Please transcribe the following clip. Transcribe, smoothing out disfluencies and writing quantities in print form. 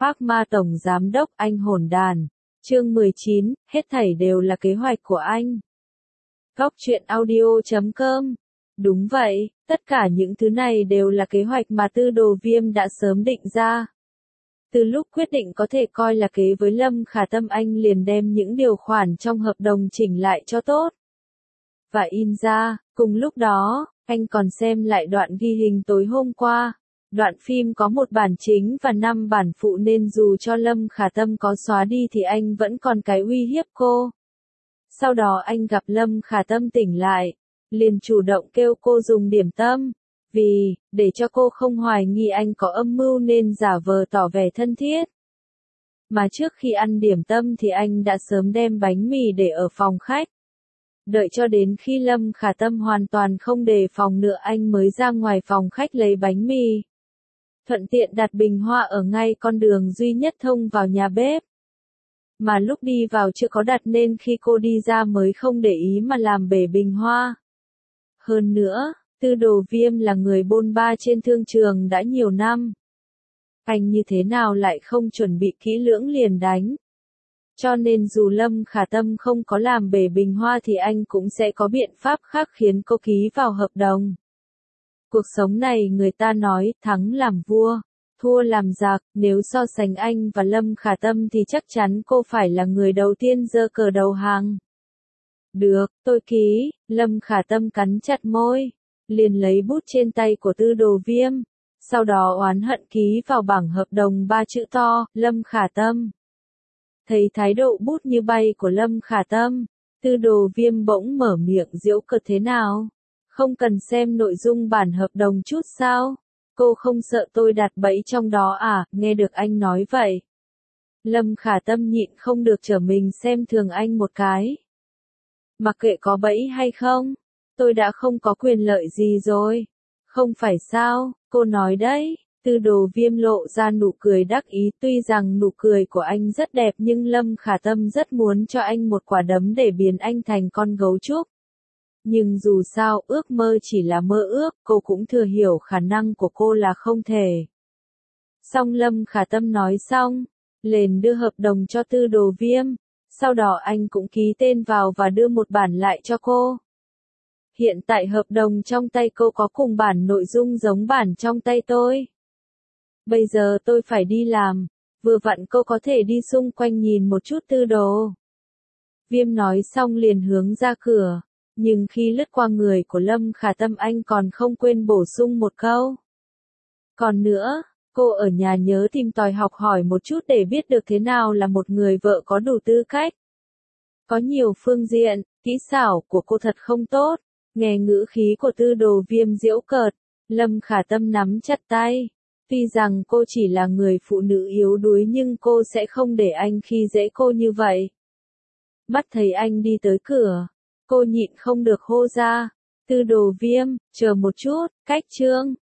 Park Ma Tổng Giám đốc anh hồn đàn. Chương 19, hết thảy đều là kế hoạch của anh. Góc truyện audio.com. Đúng vậy, tất cả những thứ này đều là kế hoạch mà Tư Đồ Viêm đã sớm định ra. Từ lúc quyết định có thể coi là kế với Lâm Khả Tâm, anh liền đem những điều khoản trong hợp đồng chỉnh lại cho tốt và in ra. Cùng lúc đó, anh còn xem lại đoạn ghi hình tối hôm qua. Đoạn phim có một bản chính và 5 bản phụ nên dù cho Lâm Khả Tâm có xóa đi thì anh vẫn còn cái uy hiếp cô. Sau đó anh gặp Lâm Khả Tâm tỉnh lại, liền chủ động kêu cô dùng điểm tâm, vì, để cho cô không hoài nghi anh có âm mưu nên giả vờ tỏ vẻ thân thiết. Mà trước khi ăn điểm tâm thì anh đã sớm đem bánh mì để ở phòng khách. Đợi cho đến khi Lâm Khả Tâm hoàn toàn không đề phòng nữa anh mới ra ngoài phòng khách lấy bánh mì. Thuận tiện đặt bình hoa ở ngay con đường duy nhất thông vào nhà bếp. Mà lúc đi vào chưa có đặt nên khi cô đi ra mới không để ý mà làm bể bình hoa. Hơn nữa, Tư Đồ Viêm là người bôn ba trên thương trường đã nhiều năm. Anh như thế nào lại không chuẩn bị kỹ lưỡng liền đánh. Cho nên dù Lâm Khả Tâm không có làm bể bình hoa thì anh cũng sẽ có biện pháp khác khiến cô ký vào hợp đồng. Cuộc sống này người ta nói, thắng làm vua, thua làm giặc, nếu so sánh anh và Lâm Khả Tâm thì chắc chắn cô phải là người đầu tiên giơ cờ đầu hàng. Được, tôi ký. Lâm Khả Tâm cắn chặt môi, liền lấy bút trên tay của Tư Đồ Viêm, sau đó oán hận ký vào bảng hợp đồng 3 chữ to, Lâm Khả Tâm. Thấy thái độ bút như bay của Lâm Khả Tâm, Tư Đồ Viêm bỗng mở miệng giễu cợt, thế nào? Không cần xem nội dung bản hợp đồng chút sao? Cô không sợ tôi đặt bẫy trong đó à? Nghe được anh nói vậy, Lâm Khả Tâm nhịn không được trở mình xem thường anh một cái. Mặc kệ có bẫy hay không, tôi đã không có quyền lợi gì rồi. Không phải sao, cô nói đấy. Tư Đồ Viêm lộ ra nụ cười đắc ý, tuy rằng nụ cười của anh rất đẹp nhưng Lâm Khả Tâm rất muốn cho anh một quả đấm để biến anh thành con gấu trúc. Nhưng dù sao ước mơ chỉ là mơ ước, cô cũng thừa hiểu khả năng của cô là không thể. Xong Lâm Khả Tâm nói xong, liền đưa hợp đồng cho Tư Đồ Viêm, sau đó anh cũng ký tên vào và đưa một bản lại cho cô. Hiện tại hợp đồng trong tay cô có cùng bản nội dung giống bản trong tay tôi. Bây giờ tôi phải đi làm, vừa vặn cô có thể đi xung quanh nhìn một chút. Tư Đồ Viêm nói xong liền hướng ra cửa, nhưng khi lướt qua người của Lâm Khả Tâm anh còn không quên bổ sung một câu. Còn nữa, cô ở nhà nhớ tìm tòi học hỏi một chút để biết được thế nào là một người vợ có đủ tư cách. Có nhiều phương diện, kỹ xảo của cô thật không tốt. Nghe ngữ khí của Tư Đồ Viêm giễu cợt, Lâm Khả Tâm nắm chặt tay. Tuy rằng cô chỉ là người phụ nữ yếu đuối nhưng cô sẽ không để anh khi dễ cô như vậy. Mắt thấy anh đi tới cửa, cô nhịn không được hô ra. Tư Đồ Viêm, chờ một chút, cách chương.